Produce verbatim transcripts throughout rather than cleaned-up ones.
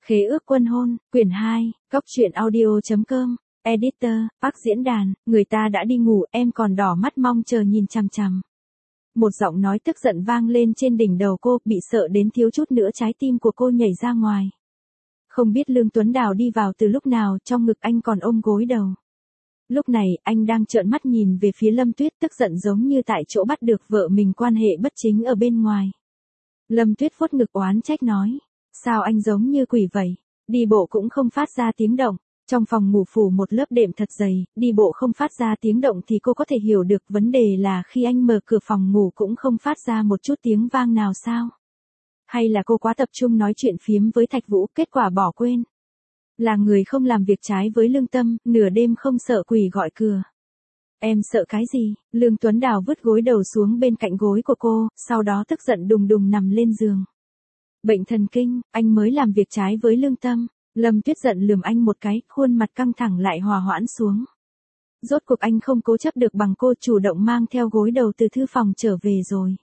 Khế ước quân hôn, quyển hai, góc truyện audio.com, editor, Park diễn đàn, người ta đã đi ngủ, em còn đỏ mắt mong chờ nhìn chằm chằm. Một giọng nói tức giận vang lên trên đỉnh đầu cô, bị sợ đến thiếu chút nữa trái tim của cô nhảy ra ngoài. Không biết Lương Tuấn Đào đi vào từ lúc nào, trong ngực anh còn ôm gối đầu. Lúc này, anh đang trợn mắt nhìn về phía Lâm Tuyết, tức giận giống như tại chỗ bắt được vợ mình quan hệ bất chính ở bên ngoài. Lâm Tuyết vuốt ngực oán trách nói, sao anh giống như quỷ vậy, đi bộ cũng không phát ra tiếng động. Trong phòng ngủ phủ một lớp đệm thật dày, đi bộ không phát ra tiếng động thì cô có thể hiểu được, vấn đề là khi anh mở cửa phòng ngủ cũng không phát ra một chút tiếng vang nào sao? Hay là cô quá tập trung nói chuyện phiếm với Thạch Vũ, kết quả bỏ quên? Là người không làm việc trái với lương tâm, nửa đêm không sợ quỷ gọi cửa. Em sợ cái gì? Lương Tuấn Đào vứt gối đầu xuống bên cạnh gối của cô, sau đó tức giận đùng đùng nằm lên giường. Bệnh thần kinh, anh mới làm việc trái với lương tâm. Lâm Tuyết giận lườm anh một cái, khuôn mặt căng thẳng lại hòa hoãn xuống. Rốt cuộc anh không cố chấp được bằng cô, chủ động mang theo gối đầu từ thư phòng trở về rồi.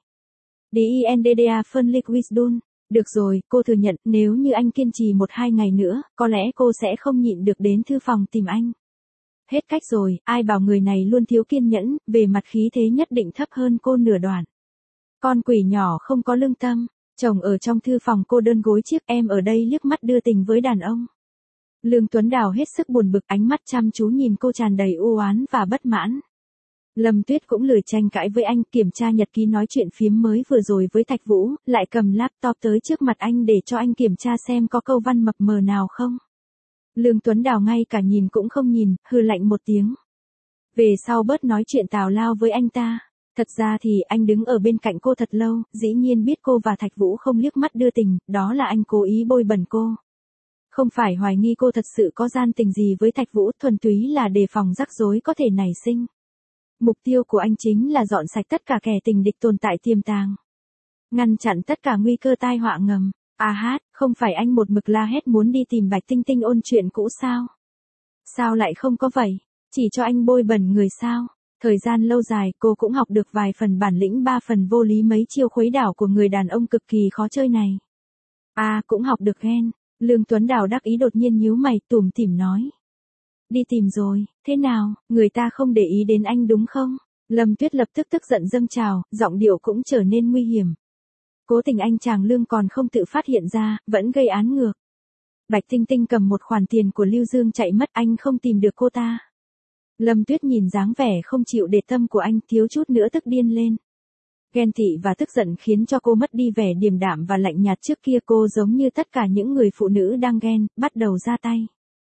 Dinda phân liquid. Được rồi, cô thừa nhận, nếu như anh kiên trì một hai ngày nữa, có lẽ cô sẽ không nhịn được đến thư phòng tìm anh. Hết cách rồi, ai bảo người này luôn thiếu kiên nhẫn, về mặt khí thế nhất định thấp hơn cô nửa đoạn. Con quỷ nhỏ không có lương tâm. Chồng ở trong thư phòng cô đơn gối chiếc, em ở đây liếc mắt đưa tình với đàn ông. Lương Tuấn Đào hết sức buồn bực, ánh mắt chăm chú nhìn cô tràn đầy u oán và bất mãn. Lâm Tuyết cũng lười tranh cãi với anh, kiểm tra nhật ký nói chuyện phiếm mới vừa rồi với Thạch Vũ, lại cầm laptop tới trước mặt anh để cho anh kiểm tra xem có câu văn mập mờ nào không. Lương Tuấn Đào ngay cả nhìn cũng không nhìn, hừ lạnh một tiếng. Về sau bớt nói chuyện tào lao với anh ta. Thật ra thì anh đứng ở bên cạnh cô thật lâu, dĩ nhiên biết cô và Thạch Vũ không liếc mắt đưa tình, đó là anh cố ý bôi bẩn cô. Không phải hoài nghi cô thật sự có gian tình gì với Thạch Vũ, thuần túy là đề phòng rắc rối có thể nảy sinh. Mục tiêu của anh chính là dọn sạch tất cả kẻ tình địch tồn tại tiềm tàng. Ngăn chặn tất cả nguy cơ tai họa ngầm. À hát, không phải anh một mực la hét muốn đi tìm Bạch Tinh Tinh ôn chuyện cũ sao? Sao lại không có vậy? Chỉ cho anh bôi bẩn người sao? Thời gian lâu dài, cô cũng học được vài phần bản lĩnh, ba phần vô lý, mấy chiêu khuấy đảo của người đàn ông cực kỳ khó chơi này. À, cũng học được ghen. Lương Tuấn Đào đắc ý đột nhiên nhíu mày, tủm tỉm nói. Đi tìm rồi, thế nào, người ta không để ý đến anh đúng không? Lâm Tuyết lập tức tức giận dâng trào, giọng điệu cũng trở nên nguy hiểm. Cố tình anh chàng Lương còn không tự phát hiện ra, vẫn gây án ngược. Bạch Tinh Tinh cầm một khoản tiền của Lưu Dương chạy mất, anh không tìm được cô ta. Lâm Tuyết nhìn dáng vẻ không chịu để tâm của anh, thiếu chút nữa tức điên lên. Ghen tị và tức giận khiến cho cô mất đi vẻ điềm đạm và lạnh nhạt trước kia, cô giống như tất cả những người phụ nữ đang ghen, bắt đầu ra tay.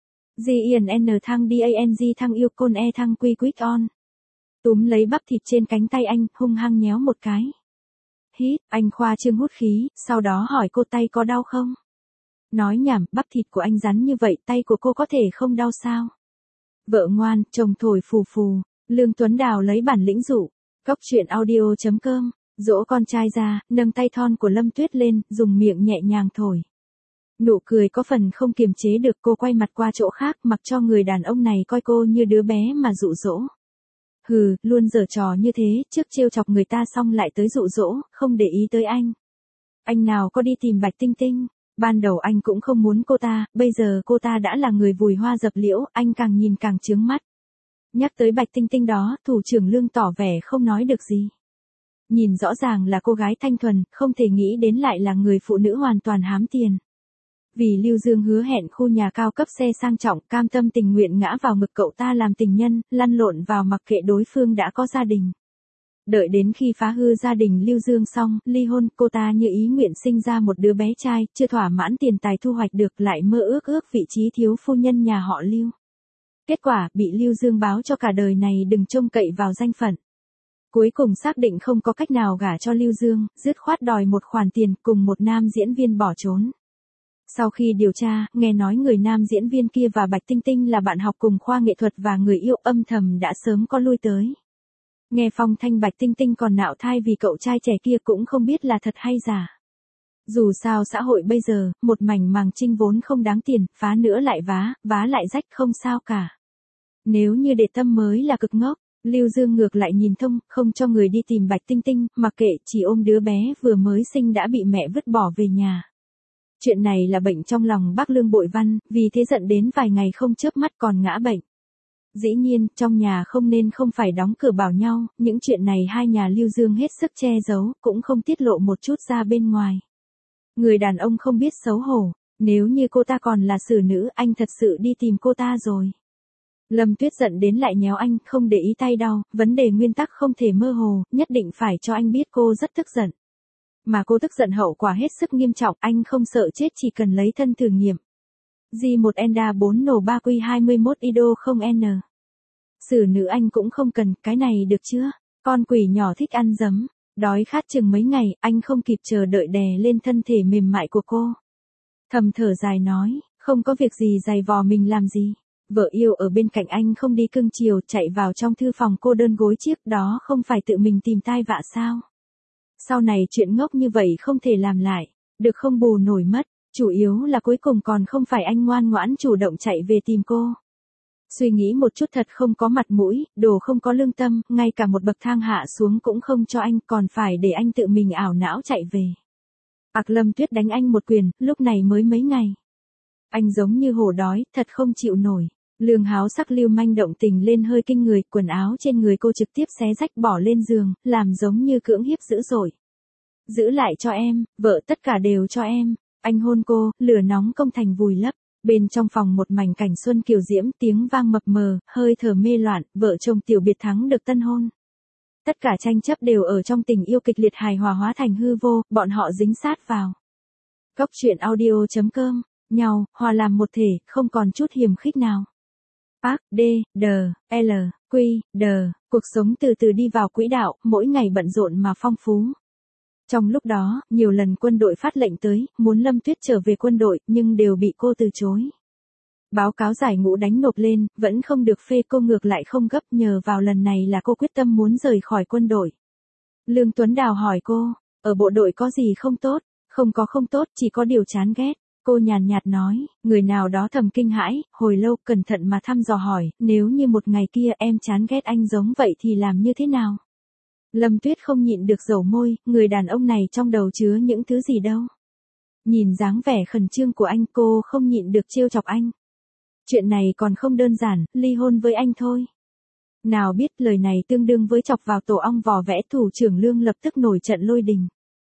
G-I-N thăng D-A-N-G thăng yêu côn E thăng quy quick on. Túm lấy bắp thịt trên cánh tay anh, hung hăng nhéo một cái. Hít, anh khoa trương hút khí, sau đó hỏi cô tay có đau không? Nói nhảm, bắp thịt của anh rắn như vậy, tay của cô có thể không đau sao? Vợ ngoan, chồng thổi phù phù. Lương Tuấn Đào lấy bản lĩnh dụ. Góc truyện audio.com, dỗ con trai ra, nâng tay thon của Lâm Tuyết lên, dùng miệng nhẹ nhàng thổi. Nụ cười có phần không kiềm chế được, cô quay mặt qua chỗ khác, mặc cho người đàn ông này coi cô như đứa bé mà dụ dỗ. Hừ, luôn giở trò như thế, trước trêu chọc người ta xong lại tới dụ dỗ, không để ý tới anh. Anh nào có đi tìm Bạch Tinh Tinh, ban đầu anh cũng không muốn cô ta, bây giờ cô ta đã là người vùi hoa dập liễu, anh càng nhìn càng chướng mắt. Nhắc tới Bạch Tinh Tinh đó, thủ trưởng Lương tỏ vẻ không nói được gì. Nhìn rõ ràng là cô gái thanh thuần, không thể nghĩ đến lại là người phụ nữ hoàn toàn hám tiền. Vì Lưu Dương hứa hẹn khu nhà cao cấp xe sang trọng, cam tâm tình nguyện ngã vào ngực cậu ta làm tình nhân, lăn lộn vào mặc kệ đối phương đã có gia đình. Đợi đến khi phá hư gia đình Lưu Dương xong, ly hôn, cô ta như ý nguyện sinh ra một đứa bé trai, chưa thỏa mãn tiền tài thu hoạch được, lại mơ ước ước vị trí thiếu phu nhân nhà họ Lưu. Kết quả, bị Lưu Dương báo cho cả đời này đừng trông cậy vào danh phận. Cuối cùng xác định không có cách nào gả cho Lưu Dương, dứt khoát đòi một khoản tiền, cùng một nam diễn viên bỏ trốn. Sau khi điều tra, nghe nói người nam diễn viên kia và Bạch Tinh Tinh là bạn học cùng khoa nghệ thuật và người yêu, âm thầm đã sớm có lui tới. Nghe phong thanh Bạch Tinh Tinh còn nạo thai vì cậu trai trẻ kia cũng không biết là thật hay giả. Dù sao xã hội bây giờ, một mảnh màng trinh vốn không đáng tiền, phá nữa lại vá, vá lại rách không sao cả. Nếu như để tâm mới là cực ngốc, Lưu Dương ngược lại nhìn thông, không cho người đi tìm Bạch Tinh Tinh, mặc kệ, chỉ ôm đứa bé vừa mới sinh đã bị mẹ vứt bỏ về nhà. Chuyện này là bệnh trong lòng bác Lương Bội Văn, vì thế giận đến vài ngày không chớp mắt còn ngã bệnh. Dĩ nhiên, trong nhà không nên không phải đóng cửa bảo nhau, những chuyện này hai nhà Lưu Dương hết sức che giấu, cũng không tiết lộ một chút ra bên ngoài. Người đàn ông không biết xấu hổ, nếu như cô ta còn là xử nữ, anh thật sự đi tìm cô ta rồi. Lâm Tuyết giận đến lại nhéo anh, không để ý tay đau, vấn đề nguyên tắc không thể mơ hồ, nhất định phải cho anh biết cô rất tức giận. Mà cô tức giận hậu quả hết sức nghiêm trọng, anh không sợ chết chỉ cần lấy thân thử nghiệm. G một Enda bốn nổ ba Q hai mươi mốt Ido không N. Xử nữ anh cũng không cần, cái này được chưa? Con quỷ nhỏ thích ăn giấm, đói khát chừng mấy ngày, anh không kịp chờ đợi đè lên thân thể mềm mại của cô. Thầm thở dài nói, không có việc gì giày vò mình làm gì. Vợ yêu ở bên cạnh anh không đi cưng chiều, chạy vào trong thư phòng cô đơn gối chiếc, đó không phải tự mình tìm tai vạ sao? Sau này chuyện ngốc như vậy không thể làm lại, được không bù nổi mất, chủ yếu là cuối cùng còn không phải anh ngoan ngoãn chủ động chạy về tìm cô. Suy nghĩ một chút thật không có mặt mũi, đồ không có lương tâm, ngay cả một bậc thang hạ xuống cũng không cho anh, còn phải để anh tự mình ảo não chạy về. Ặc Lâm Tuyết đánh anh một quyền, lúc này mới mấy ngày. Anh giống như hổ đói, thật không chịu nổi. Lương háo sắc lưu manh động tình lên hơi kinh người, quần áo trên người cô trực tiếp xé rách bỏ lên giường, làm giống như cưỡng hiếp dữ dội. Giữ lại cho em, vợ tất cả đều cho em. Anh hôn cô, lửa nóng công thành vùi lấp. Bên trong phòng một mảnh cảnh xuân kiều diễm, tiếng vang mập mờ, hơi thở mê loạn, vợ chồng Tiểu Biệt Thắng được tân hôn. Tất cả tranh chấp đều ở trong tình yêu kịch liệt hài hòa hóa thành hư vô, bọn họ dính sát vào. Góc truyện audio chấm com, nhau, hòa làm một thể, không còn chút hiềm khích nào. Park, D, D, L, Q, D, cuộc sống từ từ đi vào quỹ đạo, mỗi ngày bận rộn mà phong phú. Trong lúc đó, nhiều lần quân đội phát lệnh tới, muốn Lâm Tuyết trở về quân đội, nhưng đều bị cô từ chối. Báo cáo giải ngũ đánh nộp lên, vẫn không được phê, cô ngược lại không gấp, nhờ vào lần này là cô quyết tâm muốn rời khỏi quân đội. Lương Tuấn Đào hỏi cô, ở bộ đội có gì không tốt? Không có không tốt, chỉ có điều chán ghét. Cô nhàn nhạt nói, người nào đó thầm kinh hãi, hồi lâu cẩn thận mà thăm dò hỏi, nếu như một ngày kia em chán ghét anh giống vậy thì làm như thế nào? Lâm Tuyết không nhịn được dầu môi, người đàn ông này trong đầu chứa những thứ gì đâu. Nhìn dáng vẻ khẩn trương của anh, cô không nhịn được trêu chọc anh. Chuyện này còn không đơn giản, ly hôn với anh thôi. Nào biết lời này tương đương với chọc vào tổ ong vò vẽ, thủ trưởng Lương lập tức nổi trận lôi đình.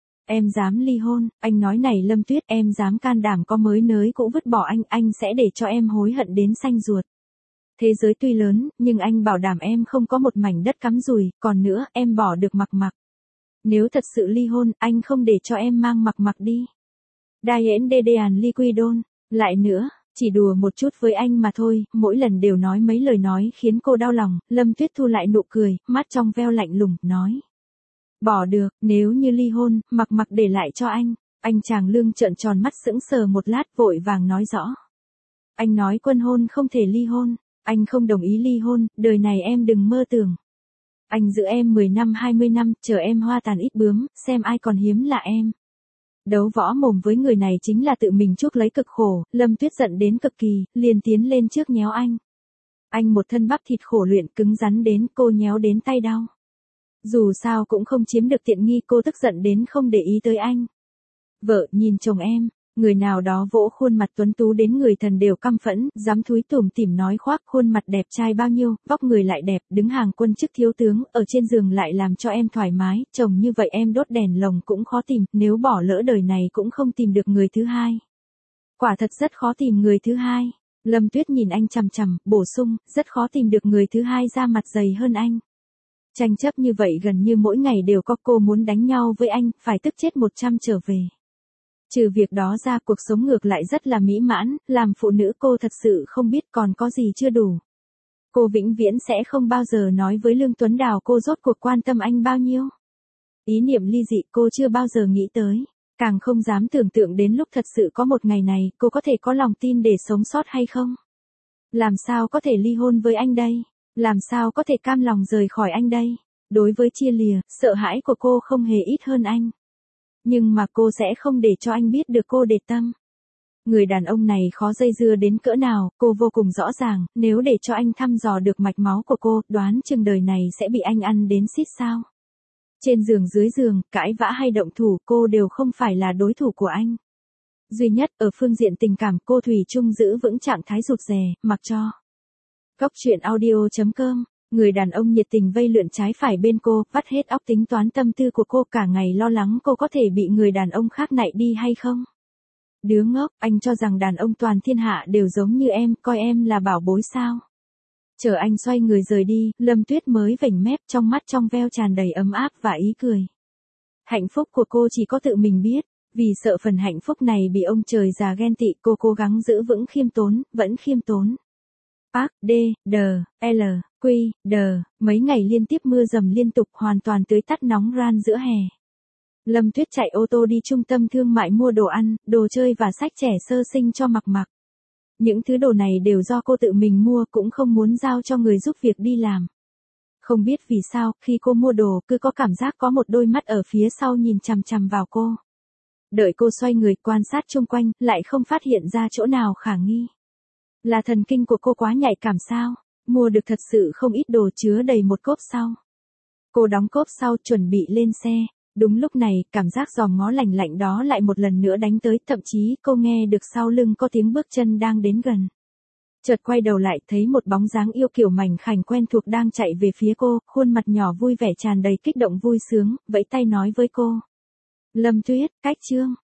Em dám ly hôn, anh nói này Lâm Tuyết, em dám can đảm có mới nới cũ vứt bỏ anh, anh sẽ để cho em hối hận đến xanh ruột. Thế giới tuy lớn, nhưng anh bảo đảm em không có một mảnh đất cắm rùi, còn nữa, em bỏ được Mặc Mặc. Nếu thật sự ly hôn, anh không để cho em mang Mặc Mặc đi. Diane Dedean Liquidon, lại nữa, chỉ đùa một chút với anh mà thôi, mỗi lần đều nói mấy lời nói khiến cô đau lòng, Lâm Tuyết thu lại nụ cười, mắt trong veo lạnh lùng, nói. Bỏ được, nếu như ly hôn, Mặc Mặc để lại cho anh. Anh chàng Lương trợn tròn mắt sững sờ một lát, vội vàng nói rõ. Anh nói quân hôn không thể ly hôn, anh không đồng ý ly hôn, đời này em đừng mơ tưởng. Anh giữ em mười năm hai mươi năm, chờ em hoa tàn ít bướm, xem ai còn hiếm là em. Đấu võ mồm với người này chính là tự mình chuốc lấy cực khổ, Lâm Tuyết giận đến cực kỳ, liền tiến lên trước nhéo anh. Anh một thân bắp thịt khổ luyện cứng rắn đến, cô nhéo đến tay đau. Dù sao cũng không chiếm được tiện nghi, cô tức giận đến không để ý tới anh. Vợ, nhìn chồng em, người nào đó vỗ khuôn mặt tuấn tú đến người thần đều căm phẫn, dám thúi tủm tỉm nói khoác, khuôn mặt đẹp trai bao nhiêu, vóc người lại đẹp, đứng hàng quân chức thiếu tướng, ở trên giường lại làm cho em thoải mái, chồng như vậy em đốt đèn lồng cũng khó tìm, nếu bỏ lỡ đời này cũng không tìm được người thứ hai. Quả thật rất khó tìm người thứ hai. Lâm Tuyết nhìn anh chằm chằm, bổ sung, rất khó tìm được người thứ hai da mặt dày hơn anh. Tranh chấp như vậy gần như mỗi ngày đều có, cô muốn đánh nhau với anh, phải tức chết một trăm trở về. Trừ việc đó ra, cuộc sống ngược lại rất là mỹ mãn, làm phụ nữ cô thật sự không biết còn có gì chưa đủ. Cô vĩnh viễn sẽ không bao giờ nói với Lương Tuấn Đào cô rốt cuộc quan tâm anh bao nhiêu. Ý niệm ly dị cô chưa bao giờ nghĩ tới, càng không dám tưởng tượng đến lúc thật sự có một ngày này, cô có thể có lòng tin để sống sót hay không. Làm sao có thể ly hôn với anh đây? Làm sao có thể cam lòng rời khỏi anh đây? Đối với chia lìa, sợ hãi của cô không hề ít hơn anh. Nhưng mà cô sẽ không để cho anh biết được cô để tâm. Người đàn ông này khó dây dưa đến cỡ nào, cô vô cùng rõ ràng, nếu để cho anh thăm dò được mạch máu của cô, đoán chừng đời này sẽ bị anh ăn đến xít sao. Trên giường dưới giường, cãi vã hay động thủ, cô đều không phải là đối thủ của anh. Duy nhất, ở phương diện tình cảm cô thủy chung giữ vững trạng thái rụt rè, mặc cho. Góc truyện audio chấm com, người đàn ông nhiệt tình vây lượn trái phải bên cô, vắt hết óc tính toán tâm tư của cô, cả ngày lo lắng cô có thể bị người đàn ông khác nạy đi hay không. Đứa ngốc, anh cho rằng đàn ông toàn thiên hạ đều giống như em, coi em là bảo bối sao. Chờ anh xoay người rời đi, Lâm Tuyết mới vểnh mép, trong mắt trong veo tràn đầy ấm áp và ý cười. Hạnh phúc của cô chỉ có tự mình biết, vì sợ phần hạnh phúc này bị ông trời già ghen tị, cô cố gắng giữ vững khiêm tốn, vẫn khiêm tốn. Park, D, D, L, Q, D, mấy ngày liên tiếp mưa dầm liên tục hoàn toàn tưới tắt nóng ran giữa hè. Lâm Tuyết chạy ô tô đi trung tâm thương mại mua đồ ăn, đồ chơi và sách trẻ sơ sinh cho Mặc Mặc. Những thứ đồ này đều do cô tự mình mua, cũng không muốn giao cho người giúp việc đi làm. Không biết vì sao, khi cô mua đồ, cứ có cảm giác có một đôi mắt ở phía sau nhìn chằm chằm vào cô. Đợi cô xoay người quan sát xung quanh, lại không phát hiện ra chỗ nào khả nghi. Là thần kinh của cô quá nhạy cảm sao? Mua được thật sự không ít đồ chứa đầy một cốp sau. Cô đóng cốp sau chuẩn bị lên xe. Đúng lúc này, cảm giác giòm ngó lạnh lạnh đó lại một lần nữa đánh tới, thậm chí cô nghe được sau lưng có tiếng bước chân đang đến gần. Chợt quay đầu lại thấy một bóng dáng yêu kiều mảnh khảnh quen thuộc đang chạy về phía cô, khuôn mặt nhỏ vui vẻ tràn đầy kích động vui sướng, vẫy tay nói với cô. Lâm Tuyết, cách chương.